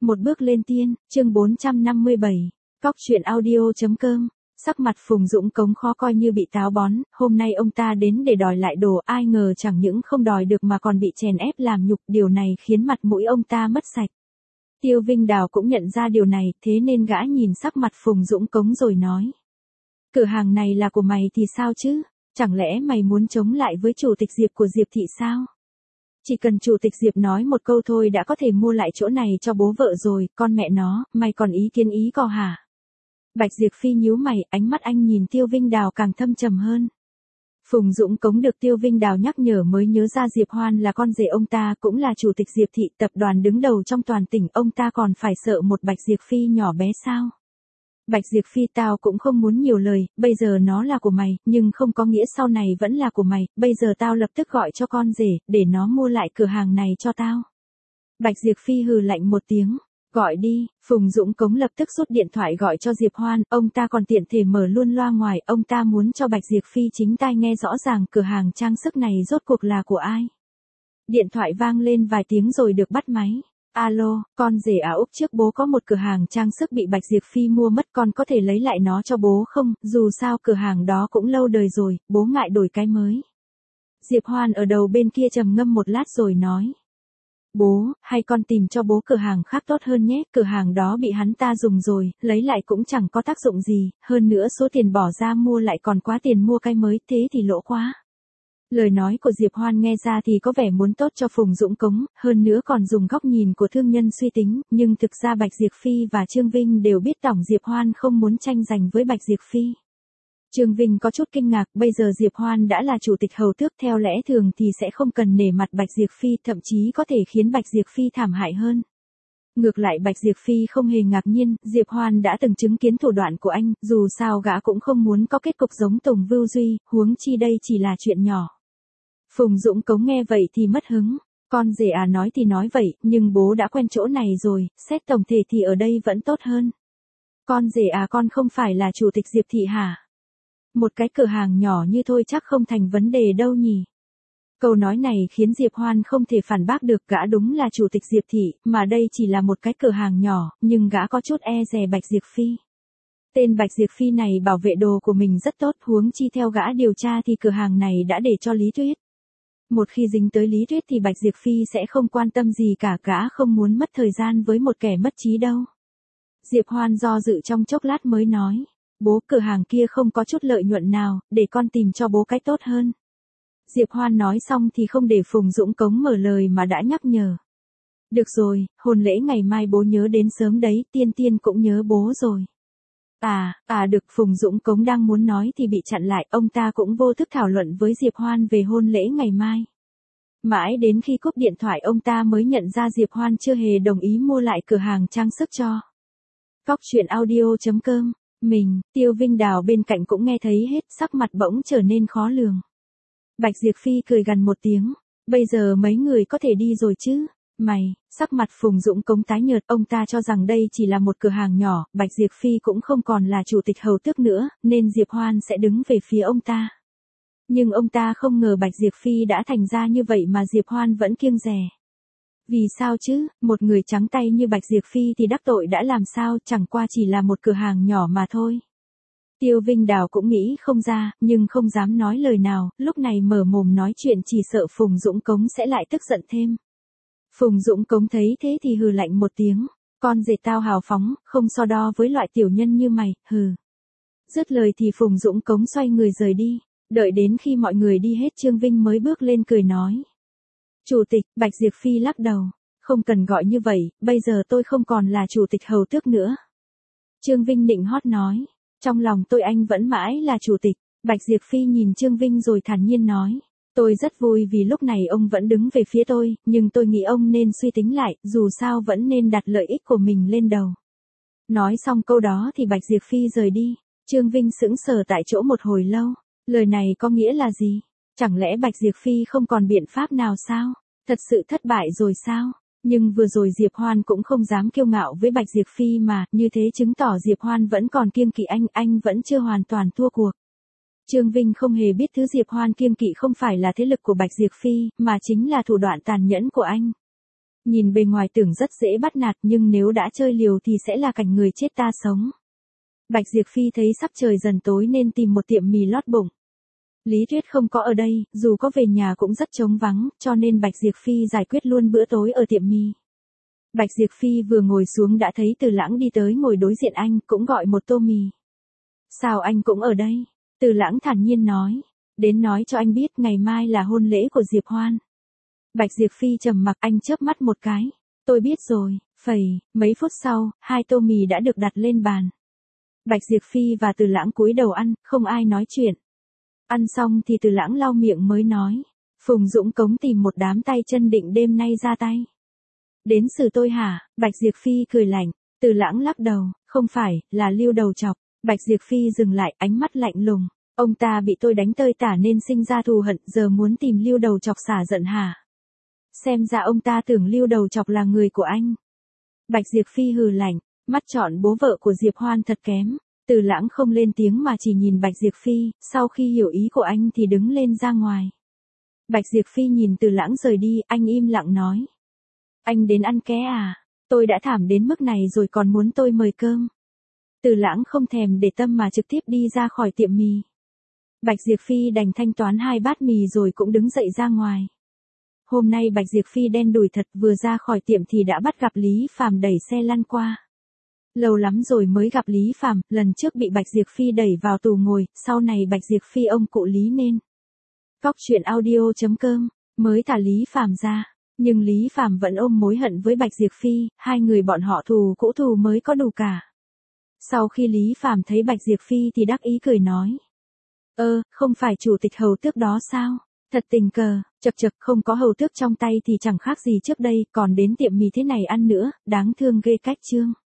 Một bước lên tiên, chương 457, cóc truyện audio.com. Sắc mặt Phùng Dũng Cống khó coi như bị táo bón, hôm nay ông ta đến để đòi lại đồ, ai ngờ chẳng những không đòi được mà còn bị chèn ép làm nhục, điều này khiến mặt mũi ông ta mất sạch. Tiêu Vinh Đào cũng nhận ra điều này, thế nên gã nhìn sắc mặt Phùng Dũng Cống rồi nói. Cửa hàng này là của mày thì sao chứ? Chẳng lẽ mày muốn chống lại với chủ tịch Diệp của Diệp Thị sao? Chỉ cần chủ tịch Diệp nói một câu thôi đã có thể mua lại chỗ này cho bố vợ rồi, con mẹ nó, mày còn ý kiến ý cò hả? Bạch Diệp Phi nhíu mày, ánh mắt anh nhìn Tiêu Vinh Đào càng thâm trầm hơn. Phùng Dũng Cống được Tiêu Vinh Đào nhắc nhở mới nhớ ra Diệp Hoan là con rể ông ta, cũng là chủ tịch Diệp Thị, tập đoàn đứng đầu trong toàn tỉnh, ông ta còn phải sợ một Bạch Diệp Phi nhỏ bé sao? Bạch Diệp Phi, tao cũng không muốn nhiều lời, bây giờ nó là của mày, nhưng không có nghĩa sau này vẫn là của mày, bây giờ tao lập tức gọi cho con rể, để nó mua lại cửa hàng này cho tao. Bạch Diệp Phi hừ lạnh một tiếng, gọi đi. Phùng Dũng Cống lập tức rút điện thoại gọi cho Diệp Hoan, ông ta còn tiện thể mở luôn loa ngoài, ông ta muốn cho Bạch Diệp Phi chính tai nghe rõ ràng cửa hàng trang sức này rốt cuộc là của ai. Điện thoại vang lên vài tiếng rồi được bắt máy. Alo, con rể à Úc, trước bố có một cửa hàng trang sức bị Bạch Diệp Phi mua mất, con có thể lấy lại nó cho bố không? Dù sao cửa hàng đó cũng lâu đời rồi, bố ngại đổi cái mới. Diệp Hoan ở đầu bên kia trầm ngâm một lát rồi nói. Bố, hay con tìm cho bố cửa hàng khác tốt hơn nhé, cửa hàng đó bị hắn ta dùng rồi, lấy lại cũng chẳng có tác dụng gì, hơn nữa số tiền bỏ ra mua lại còn quá tiền mua cái mới, thế thì lỗ quá. Lời nói của Diệp Hoan nghe ra thì có vẻ muốn tốt cho Phùng Dũng Cống, hơn nữa còn dùng góc nhìn của thương nhân suy tính, nhưng thực ra Bạch Diệp Phi và Trương Vinh đều biết tổng Diệp Hoan không muốn tranh giành với Bạch Diệp Phi. Trương Vinh có chút kinh ngạc, bây giờ Diệp Hoan đã là chủ tịch hầu tước, theo lẽ thường thì sẽ không cần nể mặt Bạch Diệp Phi, thậm chí có thể khiến Bạch Diệp Phi thảm hại hơn. Ngược lại Bạch Diệp Phi không hề ngạc nhiên, Diệp Hoan đã từng chứng kiến thủ đoạn của anh, dù sao gã cũng không muốn có kết cục giống Tùng Vưu Duy, huống chi đây chỉ là chuyện nhỏ. Phùng Dũng Cống nghe vậy thì mất hứng, con rể à nói thì nói vậy, nhưng bố đã quen chỗ này rồi, xét tổng thể thì ở đây vẫn tốt hơn. Con rể à, con không phải là chủ tịch Diệp Thị hả? Một cái cửa hàng nhỏ như thôi chắc không thành vấn đề đâu nhỉ. Câu nói này khiến Diệp Hoan không thể phản bác được, gã đúng là chủ tịch Diệp Thị, mà đây chỉ là một cái cửa hàng nhỏ, nhưng gã có chút e dè Bạch Diệp Phi. Tên Bạch Diệp Phi này bảo vệ đồ của mình rất tốt, huống chi theo gã điều tra thì cửa hàng này đã để cho Lý Tuyết. Một khi dính tới Lý Tuyết thì Bạch Diệp Phi sẽ không quan tâm gì cả, gã không muốn mất thời gian với một kẻ mất trí đâu. Diệp Hoan do dự trong chốc lát mới nói. Bố, cửa hàng kia không có chút lợi nhuận nào, để con tìm cho bố cái tốt hơn. Diệp Hoan nói xong thì không để Phùng Dũng Cống mở lời mà đã nhắc nhở. Được rồi, hôn lễ ngày mai bố nhớ đến sớm đấy, Tiên Tiên cũng nhớ bố rồi. Được, Phùng Dũng Cống đang muốn nói thì bị chặn lại, ông ta cũng vô thức thảo luận với Diệp Hoan về hôn lễ ngày mai. Mãi đến khi cúp điện thoại ông ta mới nhận ra Diệp Hoan chưa hề đồng ý mua lại cửa hàng trang sức cho. Cóc truyện audio.com. Tiêu Vinh Đào bên cạnh cũng nghe thấy hết, sắc mặt bỗng trở nên khó lường. Bạch Diệp Phi cười gằn một tiếng, bây giờ mấy người có thể đi rồi chứ? Sắc mặt Phùng Dũng Cống tái nhợt, ông ta cho rằng đây chỉ là một cửa hàng nhỏ, Bạch Diệp Phi cũng không còn là chủ tịch hầu tước nữa, nên Diệp Hoan sẽ đứng về phía ông ta. Nhưng ông ta không ngờ Bạch Diệp Phi đã thành ra như vậy mà Diệp Hoan vẫn kiêng dè. Vì sao chứ, một người trắng tay như Bạch Diệp Phi thì đắc tội đã làm sao, chẳng qua chỉ là một cửa hàng nhỏ mà thôi. Tiêu Vinh Đào cũng nghĩ không ra, nhưng không dám nói lời nào, lúc này mở mồm nói chuyện chỉ sợ Phùng Dũng Cống sẽ lại tức giận thêm. Phùng Dũng Cống thấy thế thì hừ lạnh một tiếng, con rể tao hào phóng, không so đo với loại tiểu nhân như mày, hừ. Dứt lời thì Phùng Dũng Cống xoay người rời đi, đợi đến khi mọi người đi hết Trương Vinh mới bước lên cười nói. Chủ tịch, Bạch Diệp Phi lắc đầu, không cần gọi như vậy, bây giờ tôi không còn là chủ tịch hầu tước nữa. Trương Vinh nịnh hót nói, trong lòng tôi anh vẫn mãi là chủ tịch. Bạch Diệp Phi nhìn Trương Vinh rồi thản nhiên nói, tôi rất vui vì lúc này ông vẫn đứng về phía tôi, nhưng tôi nghĩ ông nên suy tính lại, dù sao vẫn nên đặt lợi ích của mình lên đầu. Nói xong câu đó thì Bạch Diệp Phi rời đi, Trương Vinh sững sờ tại chỗ một hồi lâu, lời này có nghĩa là gì? Chẳng lẽ Bạch Diệp Phi không còn biện pháp nào sao? Thật sự thất bại rồi sao? Nhưng vừa rồi Diệp Hoan cũng không dám kiêu ngạo với Bạch Diệp Phi mà, như thế chứng tỏ Diệp Hoan vẫn còn kiêng kỵ anh vẫn chưa hoàn toàn thua cuộc. Trương Vinh không hề biết thứ Diệp Hoan kiêng kỵ không phải là thế lực của Bạch Diệp Phi, mà chính là thủ đoạn tàn nhẫn của anh. Nhìn bề ngoài tưởng rất dễ bắt nạt nhưng nếu đã chơi liều thì sẽ là cảnh người chết ta sống. Bạch Diệp Phi thấy sắp trời dần tối nên tìm một tiệm mì lót bụng. Lý Tuyết không có ở đây, dù có về nhà cũng rất trống vắng, cho nên Bạch Diệp Phi giải quyết luôn bữa tối ở tiệm mì. Bạch Diệp Phi vừa ngồi xuống đã thấy Từ Lãng đi tới ngồi đối diện anh, cũng gọi một tô mì. Sao anh cũng ở đây? Từ Lãng thản nhiên nói. Đến nói cho anh biết ngày mai là hôn lễ của Diệp Hoan. Bạch Diệp Phi trầm mặc, anh chớp mắt một cái. Tôi biết rồi, phẩy, mấy phút sau, 2 tô mì đã được đặt lên bàn. Bạch Diệp Phi và Từ Lãng cúi đầu ăn, không ai nói chuyện. Ăn xong thì Từ Lãng lau miệng mới nói. Phùng Dũng Cống tìm một đám tay chân định đêm nay ra tay. Đến xử tôi hả? Bạch Diệp Phi cười lạnh. Từ Lãng lắc đầu, không phải, là Lưu Đầu Chọc. Bạch Diệp Phi dừng lại, ánh mắt lạnh lùng. Ông ta bị tôi đánh tơi tả nên sinh ra thù hận, giờ muốn tìm Lưu Đầu Chọc xả giận hả? Xem ra ông ta tưởng Lưu Đầu Chọc là người của anh. Bạch Diệp Phi hừ lạnh, mắt chọn bố vợ của Diệp Hoan thật kém. Từ Lãng không lên tiếng mà chỉ nhìn Bạch Diệp Phi, sau khi hiểu ý của anh thì đứng lên ra ngoài. Bạch Diệp Phi nhìn Từ Lãng rời đi, anh im lặng nói. Anh đến ăn ké à? Tôi đã thảm đến mức này rồi còn muốn tôi mời cơm. Từ Lãng không thèm để tâm mà trực tiếp đi ra khỏi tiệm mì. Bạch Diệp Phi đành thanh toán 2 bát mì rồi cũng đứng dậy ra ngoài. Hôm nay Bạch Diệp Phi đen đủi thật, vừa ra khỏi tiệm thì đã bắt gặp Lý Phàm đẩy xe lăn qua. Lâu lắm rồi mới gặp Lý Phàm, lần trước bị Bạch Diệp Phi đẩy vào tù ngồi, sau này Bạch Diệp Phi ông cụ Lý nên. Coctruyện.audio.com, mới thả Lý Phàm ra, nhưng Lý Phàm vẫn ôm mối hận với Bạch Diệp Phi, hai người bọn họ thù cũ thù mới có đủ cả. Sau khi Lý Phàm thấy Bạch Diệp Phi thì đắc ý cười nói. Không phải chủ tịch hầu tước đó sao? Thật tình cờ, chật chật, không có hầu tước trong tay thì chẳng khác gì trước đây, còn đến tiệm mì thế này ăn nữa, đáng thương ghê cách chương.